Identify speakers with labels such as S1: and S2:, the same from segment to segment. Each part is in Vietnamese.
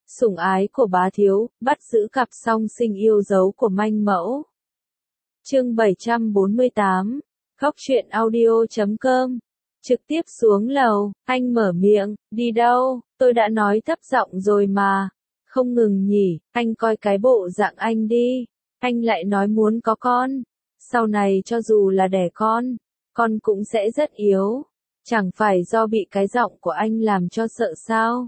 S1: Sủng ái của bá thiếu, bắt giữ cặp song sinh yêu dấu của manh mẫu. Chương 748, khóc chuyện audio.com. Trực tiếp xuống lầu, anh mở miệng, đi đâu, tôi đã nói thấp giọng rồi mà. Không ngừng nhỉ, anh coi cái bộ dạng anh đi. Anh lại nói muốn có con. Sau này cho dù là đẻ con cũng sẽ rất yếu. Chẳng phải do bị cái giọng của anh làm cho sợ sao?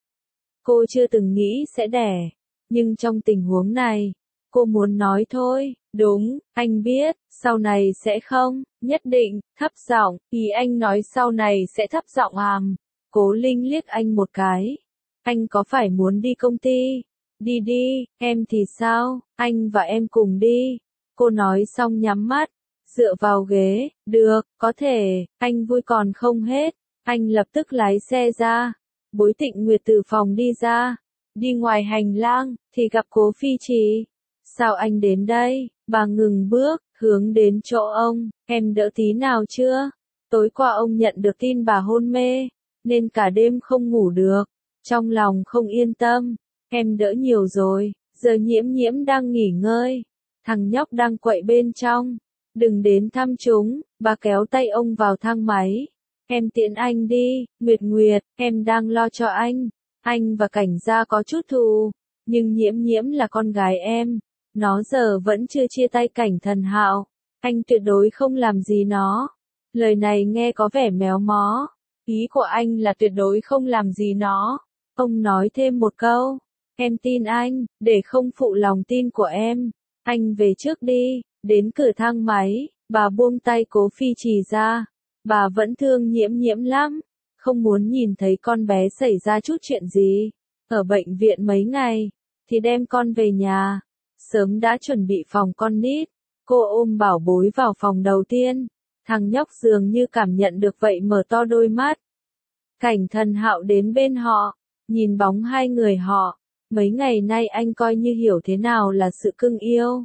S1: Cô chưa từng nghĩ sẽ đẻ. Nhưng trong tình huống này, cô muốn nói thôi. Đúng, anh biết, sau này sẽ không, nhất định, thấp giọng, ý anh nói sau này sẽ thấp giọng àm. Cố Linh liếc anh một cái. Anh có phải muốn đi công ty? Đi đi, em thì sao, anh và em cùng đi. Cô nói xong nhắm mắt, dựa vào ghế, được, có thể, anh vui còn không hết. Anh lập tức lái xe ra. Bối Tịnh Nguyệt từ phòng đi ra. Đi ngoài hành lang, thì gặp Cố Phi Trì. Sao anh đến đây? Bà ngừng bước, hướng đến chỗ ông. Em đỡ tí nào chưa? Tối qua ông nhận được tin bà hôn mê, nên cả đêm không ngủ được. Trong lòng không yên tâm. Em đỡ nhiều rồi, giờ Nhiễm Nhiễm đang nghỉ ngơi. Thằng nhóc đang quậy bên trong. Đừng đến thăm chúng. Bà kéo tay ông vào thang máy. Em tiễn anh đi, Nguyệt Nguyệt, em đang lo cho anh. Anh và Cảnh gia có chút thù, nhưng Nhiễm Nhiễm là con gái em. Nó giờ vẫn chưa chia tay Cảnh Thần Hạo. Anh tuyệt đối không làm gì nó. Lời này nghe có vẻ méo mó. Ý của anh là tuyệt đối không làm gì nó. Ông nói thêm một câu. Em tin anh, để không phụ lòng tin của em. Anh về trước đi. Đến cửa thang máy, bà buông tay Cố Phi Trì ra. Bà vẫn thương Nhiễm Nhiễm lắm. Không muốn nhìn thấy con bé xảy ra chút chuyện gì. Ở bệnh viện mấy ngày, thì đem con về nhà. Sớm đã chuẩn bị phòng con nít. Cô ôm bảo bối vào phòng đầu tiên. Thằng nhóc dường như cảm nhận được vậy mở to đôi mắt. Cảnh Thần Hạo đến bên họ, nhìn bóng hai người họ. Mấy ngày nay anh coi như hiểu thế nào là sự cưng yêu.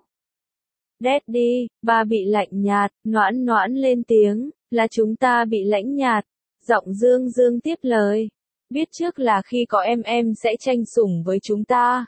S1: Daddy, ba bị lạnh nhạt, Noãn Noãn lên tiếng, là chúng ta bị lãnh nhạt. Giọng Dương Dương tiếp lời. Biết trước là khi có em sẽ tranh sủng với chúng ta.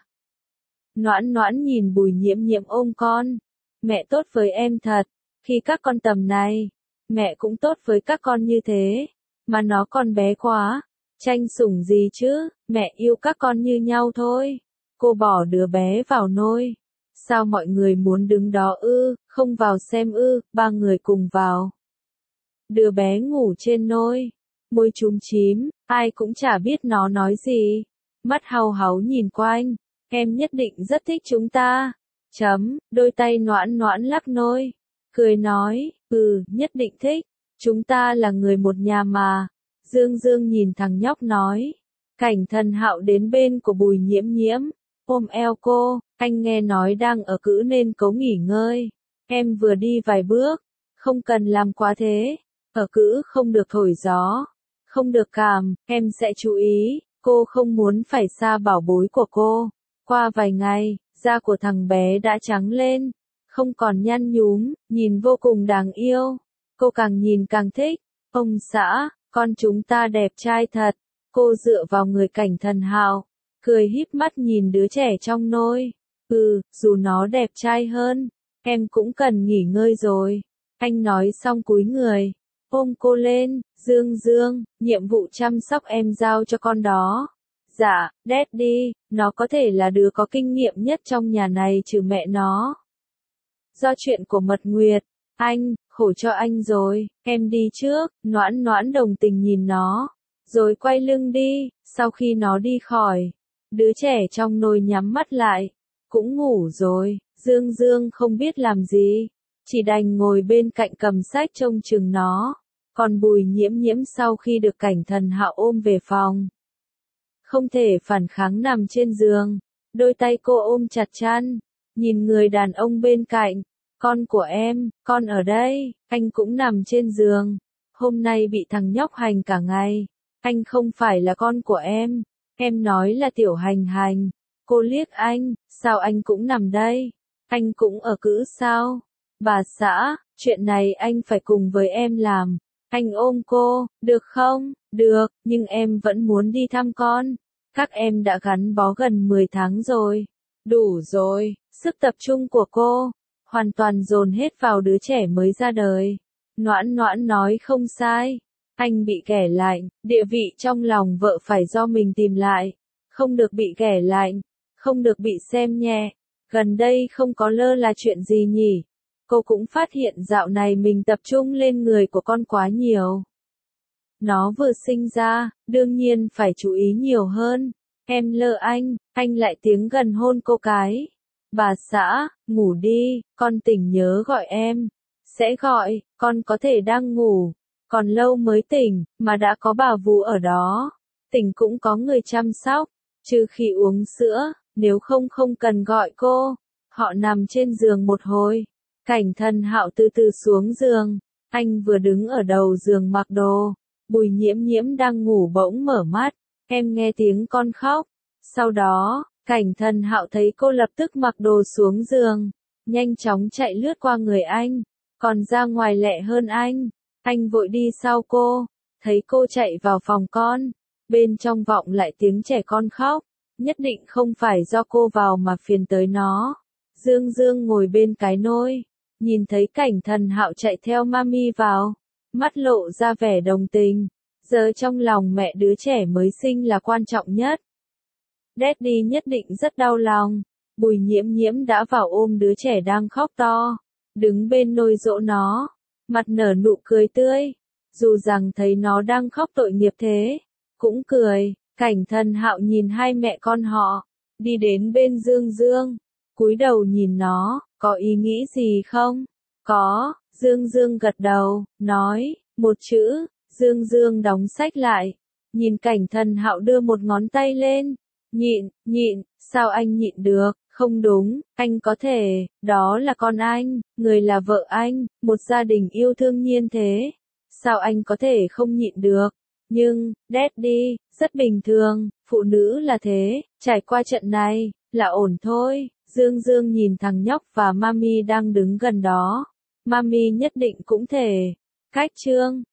S1: Noãn Noãn nhìn Bùi Nhiễm Nhiễm ôm con. Mẹ tốt với em thật. Khi các con tầm này, mẹ cũng tốt với các con như thế. Mà nó còn bé quá. Tranh sủng gì chứ, mẹ yêu các con như nhau thôi. Cô bỏ đứa bé vào nôi. Sao mọi người muốn đứng đó ư, không vào xem ư, ba người cùng vào. Đứa bé ngủ trên nôi. Môi chúm chím, ai cũng chả biết nó nói gì. Mắt hau háu nhìn quanh. Em nhất định rất thích chúng ta. Đôi tay Noãn Noãn lắc nôi. Cười nói, nhất định thích. Chúng ta là người một nhà mà. Dương Dương nhìn thằng nhóc nói. Cảnh Thần Hạo đến bên của Bùi Nhiễm Nhiễm. Ôm eo cô, anh nghe nói đang ở cữ nên cố nghỉ ngơi. Em vừa đi vài bước. Không cần làm quá thế. Ở cữ không được thổi gió. Không được cảm, em sẽ chú ý. Cô không muốn phải xa bảo bối của cô. Qua vài ngày, da của thằng bé đã trắng lên. Không còn nhăn nhúm, nhìn vô cùng đáng yêu. Cô càng nhìn càng thích. Ông xã, con chúng ta đẹp trai thật. Cô dựa vào người Cảnh Thần Hạo, cười híp mắt nhìn đứa trẻ trong nôi. Dù nó đẹp trai hơn, em cũng cần nghỉ ngơi rồi. Anh nói xong cúi người, ôm cô lên. Dương Dương, nhiệm vụ chăm sóc em giao cho con đó. Dạ, Daddy, nó có thể là đứa có kinh nghiệm nhất trong nhà này trừ mẹ nó. Do chuyện của Mật Nguyệt, anh, khổ cho anh rồi, em đi trước. Noãn Noãn đồng tình nhìn nó, rồi quay lưng đi. Sau khi nó đi khỏi, đứa trẻ trong nôi nhắm mắt lại, cũng ngủ rồi. Dương Dương không biết làm gì, chỉ đành ngồi bên cạnh cầm sách trông chừng nó. Còn Bùi Nhiễm Nhiễm sau khi được Cảnh Thần Hạo ôm về phòng, không thể phản kháng nằm trên giường. Đôi tay cô ôm chặt chăn, nhìn người đàn ông bên cạnh. Con của em, con ở đây. Anh cũng nằm trên giường. Hôm nay bị thằng nhóc hành cả ngày. Anh không phải là con của em. Em nói là Tiểu Hành Hành. Cô liếc anh, sao anh cũng nằm đây? Anh cũng ở cữ sao? Bà xã, chuyện này anh phải cùng với em làm. Anh ôm cô, được không? Được, nhưng em vẫn muốn đi thăm con. Các em đã gắn bó gần 10 tháng rồi. Đủ rồi, sức tập trung của cô hoàn toàn dồn hết vào đứa trẻ mới ra đời. Noãn Noãn nói không sai. Anh bị ghẻ lạnh, địa vị trong lòng vợ phải do mình tìm lại. Không được bị ghẻ lạnh, không được bị xem nhẹ. Gần đây không có lơ là chuyện gì nhỉ? Cô cũng phát hiện dạo này mình tập trung lên người của con quá nhiều. Nó vừa sinh ra, đương nhiên phải chú ý nhiều hơn. Em lơ anh lại tiếng gần hôn cô cái. Bà xã, ngủ đi, con tỉnh nhớ gọi em. Sẽ gọi, con có thể đang ngủ. Còn lâu mới tỉnh, mà đã có bà vú ở đó. Tỉnh cũng có người chăm sóc, trừ khi uống sữa, nếu không không cần gọi cô. Họ nằm trên giường một hồi. Cảnh Thần Hạo từ từ xuống giường. Anh vừa đứng ở đầu giường mặc đồ. Bùi Nhiễm Nhiễm đang ngủ bỗng mở mắt. Em nghe tiếng con khóc. Sau đó, Cảnh Thần Hạo thấy cô lập tức mặc đồ xuống giường. Nhanh chóng chạy lướt qua người anh. Còn ra ngoài lẹ hơn anh. Anh vội đi sau cô. Thấy cô chạy vào phòng con. Bên trong vọng lại tiếng trẻ con khóc. Nhất định không phải do cô vào mà phiền tới nó. Dương Dương ngồi bên cái nôi. Nhìn thấy Cảnh Thần Hạo chạy theo mami vào. Mắt lộ ra vẻ đồng tình. Giờ trong lòng mẹ đứa trẻ mới sinh là quan trọng nhất. Daddy nhất định rất đau lòng. Bùi Nhiễm Nhiễm đã vào ôm đứa trẻ đang khóc to. Đứng bên nôi dỗ nó. Mặt nở nụ cười tươi. Dù rằng thấy nó đang khóc tội nghiệp thế. Cũng cười. Cảnh Thần Hạo nhìn hai mẹ con họ. Đi đến bên Dương Dương. Cúi đầu nhìn nó. Có ý nghĩ gì không? Có. Dương Dương gật đầu. Nói. Một chữ. Dương Dương đóng sách lại. Nhìn Cảnh Thần Hạo đưa một ngón tay lên. Nhịn, sao anh nhịn được? Không đúng, anh có thể, đó là con anh, người là vợ anh, một gia đình yêu thương nhiên thế. Sao anh có thể không nhịn được? Nhưng, Daddy, rất bình thường, phụ nữ là thế, trải qua trận này, là ổn thôi. Dương Dương nhìn thằng nhóc và mami đang đứng gần đó. Mami nhất định cũng thể. Cách chương